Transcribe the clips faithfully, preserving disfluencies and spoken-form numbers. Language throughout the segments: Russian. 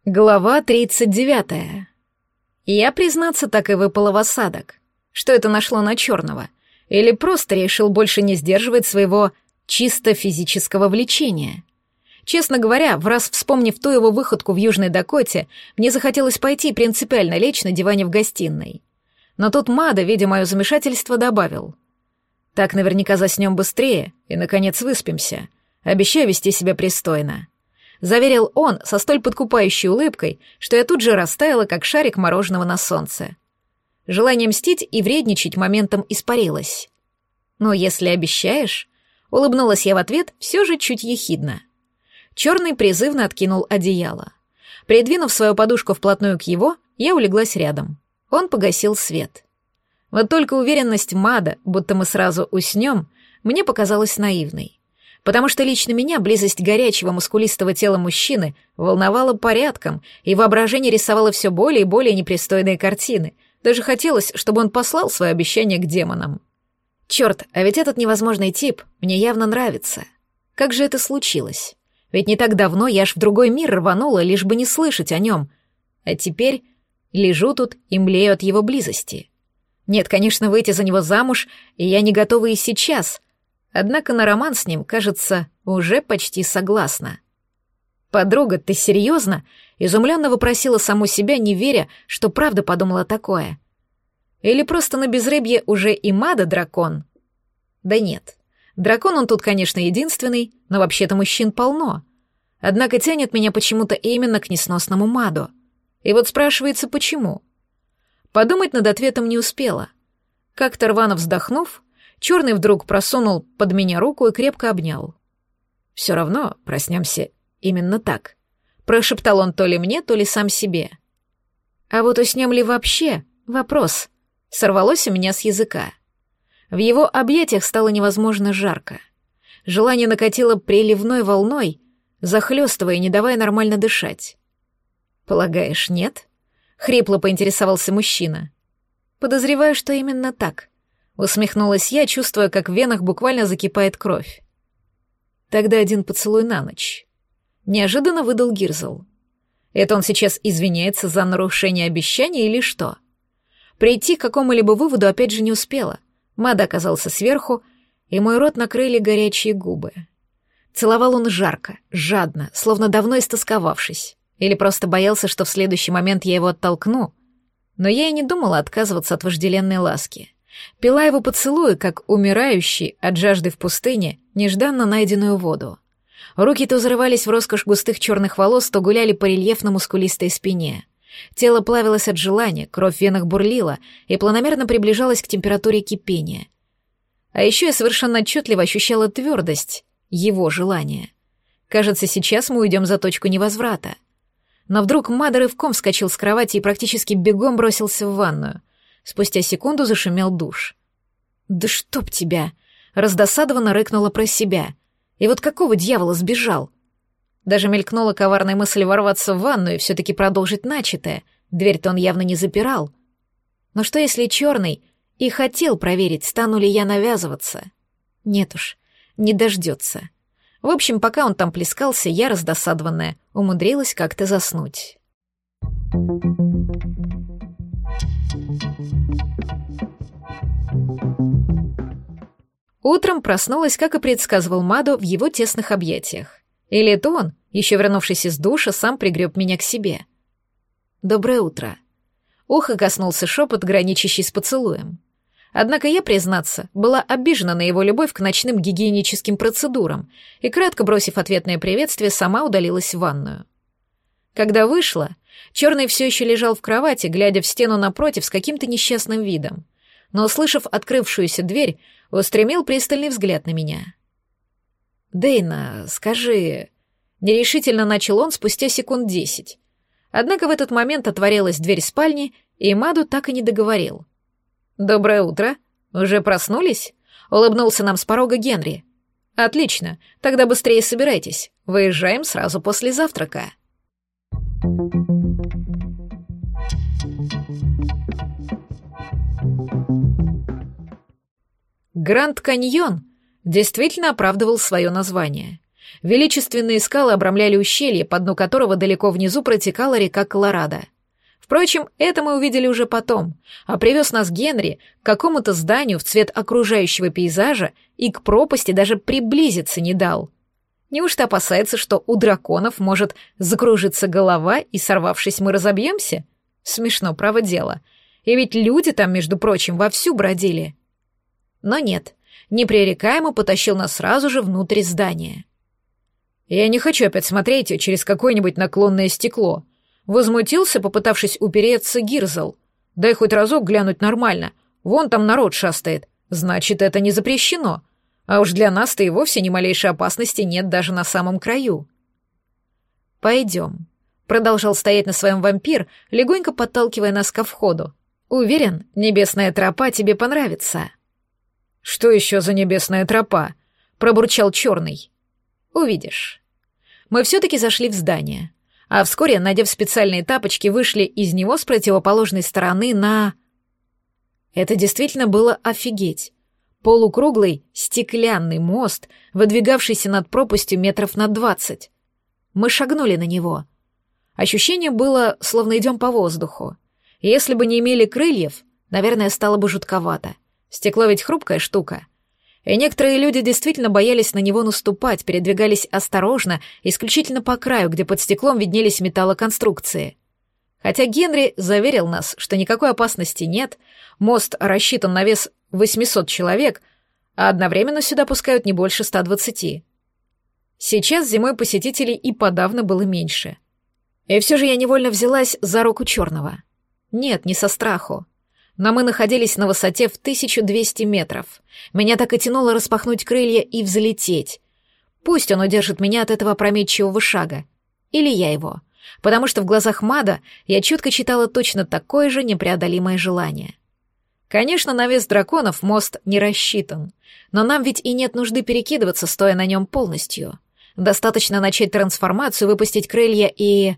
Глава тридцать девятая. Я, признаться, так и выпала в осадок. Что это нашло на черного? Или просто решил больше не сдерживать своего чисто физического влечения? Честно говоря, враз вспомнив ту его выходку в Южной Дакоте, мне захотелось пойти и принципиально лечь на диване в гостиной. Но тут Мада, видя мое замешательство, добавил: «Так наверняка заснем быстрее и, наконец, выспимся. Обещаю вести себя пристойно». Заверил он со столь подкупающей улыбкой, что я тут же растаяла, как шарик мороженого на солнце. Желание мстить и вредничать моментом испарилось. «Ну, если обещаешь», — улыбнулась я в ответ, все же чуть ехидно. Черный призывно откинул одеяло. Придвинув свою подушку вплотную к его, я улеглась рядом. Он погасил свет. Вот только уверенность Мада, будто мы сразу уснем, мне показалась наивной. Потому что лично меня близость горячего мускулистого тела мужчины волновала порядком, и воображение рисовало все более и более непристойные картины. Даже хотелось, чтобы он послал свое обещание к демонам. Черт, а ведь этот невозможный тип мне явно нравится. Как же это случилось? Ведь не так давно я аж в другой мир рванула, лишь бы не слышать о нем. А теперь лежу тут и млею от его близости. Нет, конечно, выйти за него замуж, и я не готова и сейчас. Однако на роман с ним, кажется, уже почти согласна. «Подруга, ты серьезно?» — изумленно вопросила саму себя, не веря, что правда подумала такое. Или просто на безрыбье уже и Мада дракон? Да нет. Дракон он тут, конечно, единственный, но вообще-то мужчин полно. Однако тянет меня почему-то именно к несносному Маду. И вот спрашивается, почему? Подумать над ответом не успела. Как-то рвано вздохнув, Черный вдруг просунул под меня руку и крепко обнял. «Все равно проснемся именно так», — прошептал он то ли мне, то ли сам себе. А вот уснем ли вообще? Вопрос. Сорвалось у меня с языка. В его объятиях стало невозможно жарко. Желание накатило приливной волной, захлестывая, не давая нормально дышать. «Полагаешь, нет?» — хрипло поинтересовался мужчина. «Подозреваю, что именно так», — усмехнулась я, чувствуя, как в венах буквально закипает кровь. «Тогда один поцелуй на ночь», — неожиданно выдал Гирзл. Это он сейчас извиняется за нарушение обещания или что? Прийти к какому-либо выводу опять же не успела. Мада оказался сверху, и мой рот накрыли горячие губы. Целовал он жарко, жадно, словно давно истосковавшись, или просто боялся, что в следующий момент я его оттолкну. Но я и не думала отказываться от вожделенной ласки. Пила его поцелуи, как умирающий от жажды в пустыне нежданно найденную воду. Руки то зарывались в роскошь густых черных волос, то гуляли по рельефно-мускулистой спине. Тело плавилось от желания, кровь в венах бурлила и планомерно приближалась к температуре кипения. А еще я совершенно отчетливо ощущала твердость его желания. Кажется, сейчас мы уйдем за точку невозврата. Но вдруг Мада рывком вскочил с кровати и практически бегом бросился в ванную. Спустя секунду зашумел душ. «Да чтоб тебя!» — раздосадованно рыкнула про себя. И вот какого дьявола сбежал? Даже мелькнула коварная мысль ворваться в ванную и все-таки продолжить начатое. Дверь-то он явно не запирал. Но что если Черный и хотел проверить, стану ли я навязываться? Нет уж, не дождется. В общем, пока он там плескался, я, раздосадованная, умудрилась как-то заснуть. Утром проснулась, как и предсказывал Маду, в его тесных объятиях. Или это он, еще вернувшись из душа, сам пригреб меня к себе. «Доброе утро». Ухо коснулся шепот, граничащий с поцелуем. Однако я, признаться, была обижена на его любовь к ночным гигиеническим процедурам и, кратко бросив ответное приветствие, сама удалилась в ванную. Когда вышла, Черный все еще лежал в кровати, глядя в стену напротив с каким-то несчастным видом, но, услышав открывшуюся дверь, устремил пристальный взгляд на меня. «Дейна, скажи...» Нерешительно начал он спустя секунд десять. Однако в этот момент отворилась дверь спальни, и Маду так и не договорил. «Доброе утро. Уже проснулись?» — улыбнулся нам с порога Генри. «Отлично. Тогда быстрее собирайтесь. Выезжаем сразу после завтрака». Гранд Каньон действительно оправдывал свое название. Величественные скалы обрамляли ущелье, по дну которого далеко внизу протекала река Колорадо. Впрочем, это мы увидели уже потом, а привез нас Генри к какому-то зданию в цвет окружающего пейзажа и к пропасти даже приблизиться не дал. Неужто опасается, что у драконов может закружиться голова, и, сорвавшись, мы разобьемся? Смешно, право дело. И ведь люди там, между прочим, вовсю бродили. Но нет, непререкаемо потащил нас сразу же внутрь здания. «Я не хочу опять смотреть через какое-нибудь наклонное стекло», — возмутился, попытавшись упереться Гирзл. «Дай хоть разок глянуть нормально. Вон там народ шастает. Значит, это не запрещено. А уж для нас-то и вовсе ни малейшей опасности нет даже на самом краю». «Пойдем», — продолжал стоять на своем вампир, легонько подталкивая нас ко входу. «Уверен, небесная тропа тебе понравится». «Что еще за небесная тропа?» — пробурчал черный. «Увидишь». Мы все-таки зашли в здание, а вскоре, надев специальные тапочки, вышли из него с противоположной стороны на... Это действительно было офигеть. Полукруглый стеклянный мост, выдвигавшийся над пропастью метров на двадцать. Мы шагнули на него. Ощущение было, словно идем по воздуху. Если бы не имели крыльев, наверное, стало бы жутковато. Стекло ведь хрупкая штука. И некоторые люди действительно боялись на него наступать, передвигались осторожно, исключительно по краю, где под стеклом виднелись металлоконструкции. Хотя Генри заверил нас, что никакой опасности нет, мост рассчитан на вес восемьсот человек, а одновременно сюда пускают не больше ста двадцати. Сейчас зимой посетителей и подавно было меньше. И все же я невольно взялась за руку черного. Нет, не со страху. Но мы находились на высоте в тысячу двести метров. Меня так и тянуло распахнуть крылья и взлететь. Пусть он удержит меня от этого опрометчивого шага. Или я его. Потому что в глазах Мада я чутко читала точно такое же непреодолимое желание. Конечно, на вес драконов мост не рассчитан. Но нам ведь и нет нужды перекидываться, стоя на нем полностью. Достаточно начать трансформацию, выпустить крылья и...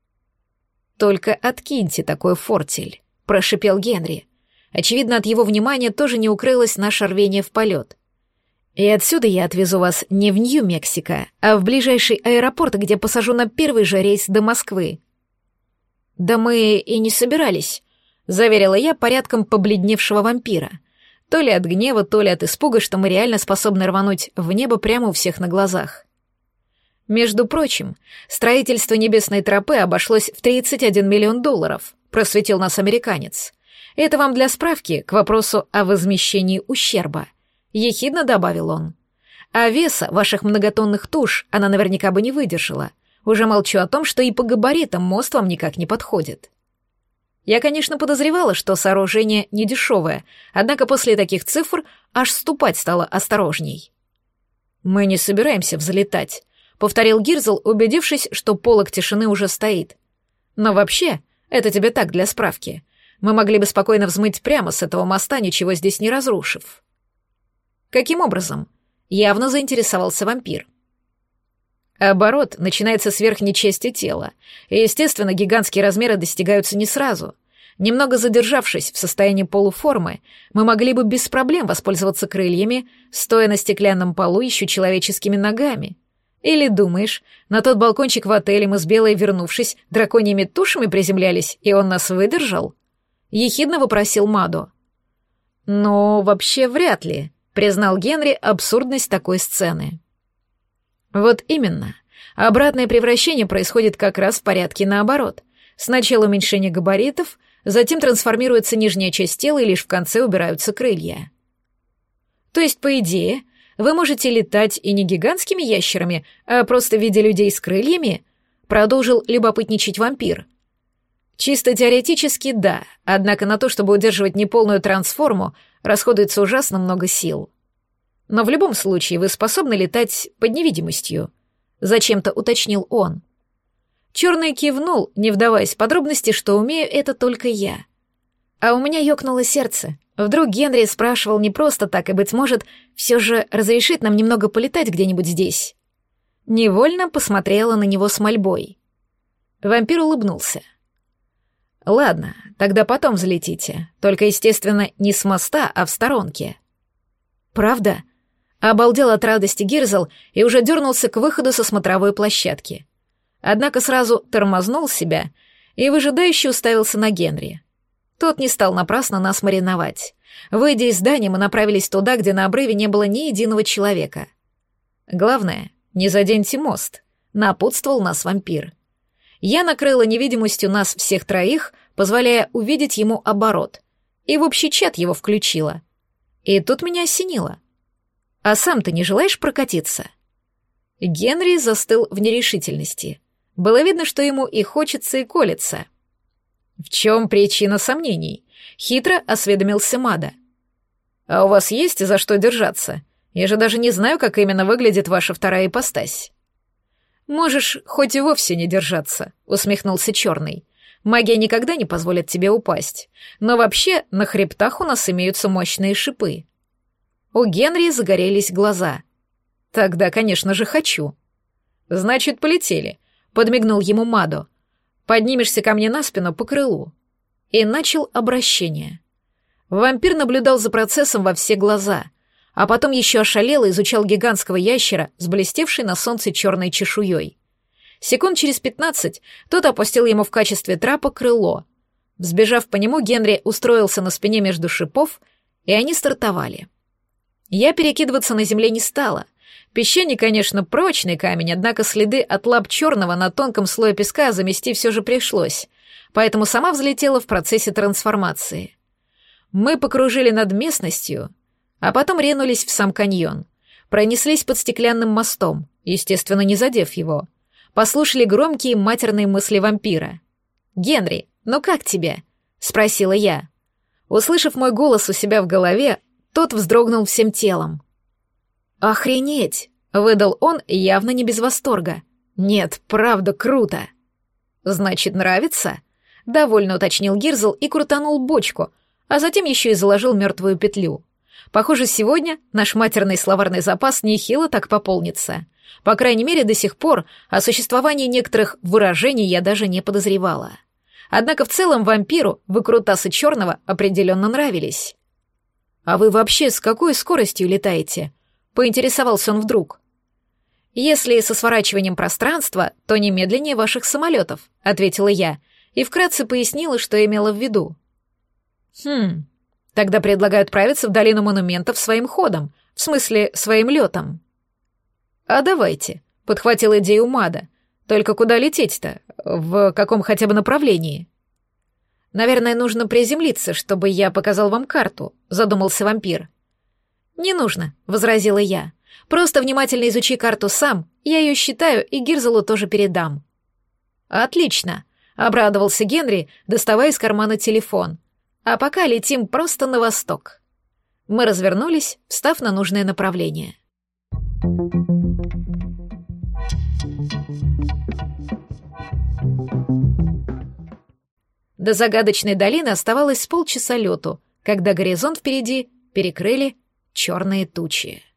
«Только откиньте такой фортель», — прошипел Генри. Очевидно, от его внимания тоже не укрылось наше рвение в полет. «И отсюда я отвезу вас не в Нью-Мексико, а в ближайший аэропорт, где посажу на первый же рейс до Москвы». «Да мы и не собирались», — заверила я порядком побледневшего вампира. То ли от гнева, то ли от испуга, что мы реально способны рвануть в небо прямо у всех на глазах. «Между прочим, строительство небесной тропы обошлось в тридцать один миллион долларов», — просветил нас американец. «Это вам для справки к вопросу о возмещении ущерба», — ехидно добавил он. «А веса ваших многотонных туш она наверняка бы не выдержала. Уже молчу о том, что и по габаритам мост вам никак не подходит». Я, конечно, подозревала, что сооружение недешевое, однако после таких цифр аж ступать стало осторожней. «Мы не собираемся взлетать», — повторил Гирзл, убедившись, что полог тишины уже стоит. «Но вообще, это тебе так, для справки. Мы могли бы спокойно взмыть прямо с этого моста, ничего здесь не разрушив». «Каким образом?» — явно заинтересовался вампир. Оборот начинается с верхней части тела, и, естественно, гигантские размеры достигаются не сразу. Немного задержавшись в состоянии полуформы, мы могли бы без проблем воспользоваться крыльями, стоя на стеклянном полу еще человеческими ногами. Или, думаешь, на тот балкончик в отеле мы с Белой, вернувшись, драконьими тушами приземлялись, и он нас выдержал?» — ехидно вопросил Мадо. «Ну, вообще вряд ли», — признал Генри абсурдность такой сцены. «Вот именно. Обратное превращение происходит как раз в порядке наоборот. Сначала уменьшение габаритов, затем трансформируется нижняя часть тела, и лишь в конце убираются крылья. То есть, по идее, вы можете летать и не гигантскими ящерами, а просто в виде людей с крыльями?» — продолжил любопытничать вампир. «Чисто теоретически, да, однако на то, чтобы удерживать неполную трансформу, расходуется ужасно много сил. Но в любом случае вы способны летать под невидимостью», — зачем-то уточнил он. Черный кивнул, не вдаваясь в подробности, что умею это только я. А у меня ёкнуло сердце. Вдруг Генри спрашивал не просто так, и, быть может, все же разрешит нам немного полетать где-нибудь здесь. Невольно посмотрела на него с мольбой. Вампир улыбнулся. «Ладно, тогда потом взлетите. Только, естественно, не с моста, а в сторонке». «Правда?» — Обалдел от радости Гирзл и уже дернулся к выходу со смотровой площадки. Однако сразу тормознул себя и выжидающе уставился на Генри. Тот не стал напрасно нас мариновать. Выйдя из здания, мы направились туда, где на обрыве не было ни единого человека. «Главное, не заденьте мост», — напутствовал нас вампир. Я накрыла невидимостью нас всех троих, позволяя увидеть ему оборот, и в общий чат его включила. И тут меня осенило. «А сам ты не желаешь прокатиться?» Генри застыл в нерешительности. Было видно, что ему и хочется, и колется. «В чем причина сомнений?» — хитро осведомился Мада. «А у вас есть за что держаться? Я же даже не знаю, как именно выглядит ваша вторая ипостась». «Можешь хоть и вовсе не держаться», — усмехнулся Черный. «Магия никогда не позволит тебе упасть. Но вообще на хребтах у нас имеются мощные шипы». У Генри загорелись глаза. «Тогда, конечно же, хочу». «Значит, полетели», — подмигнул ему Мадо. «Поднимешься ко мне на спину по крылу». И начал обращение. Вампир наблюдал за процессом во все глаза, а потом еще ошалело изучал гигантского ящера с блестевшей на солнце черной чешуей. Секунд через пятнадцать тот опустил ему в качестве трапа крыло. Взбежав по нему, Генри устроился на спине между шипов, и они стартовали. Я перекидываться на земле не стала. Песчаник, конечно, прочный камень, однако следы от лап черного на тонком слое песка замести все же пришлось, поэтому сама взлетела в процессе трансформации. Мы покружили над местностью, а потом ринулись в сам каньон, пронеслись под стеклянным мостом, естественно, не задев его, послушали громкие матерные мысли вампира. «Генри, ну как тебе?» — спросила я. Услышав мой голос у себя в голове, тот вздрогнул всем телом. «Охренеть!» — выдал он явно не без восторга. «Нет, правда, круто!» «Значит, нравится?» — довольно уточнил Гирзл и крутанул бочку, а затем еще и заложил мертвую петлю. Похоже, сегодня наш матерный словарный запас нехило так пополнится. По крайней мере, до сих пор о существовании некоторых выражений я даже не подозревала. Однако в целом вампиру выкрутасы черного определенно нравились. «А вы вообще с какой скоростью летаете?» — поинтересовался он вдруг. «Если со сворачиванием пространства, то не медленнее ваших самолетов», — ответила я, и вкратце пояснила, что имела в виду. «Хм, тогда предлагаю отправиться в долину монументов своим ходом, в смысле, своим летом». «А давайте», — подхватил идею Мада. «Только куда лететь-то? В каком хотя бы направлении?» «Наверное, нужно приземлиться, чтобы я показал вам карту», — задумался вампир. «Не нужно», — возразила я. «Просто внимательно изучи карту сам, я ее считаю и Гирзелу тоже передам». «Отлично», — обрадовался Генри, доставая из кармана телефон. «А пока летим просто на восток». Мы развернулись, встав на нужное направление. До загадочной долины оставалось с полчаса лету, когда горизонт впереди перекрыли черные тучи.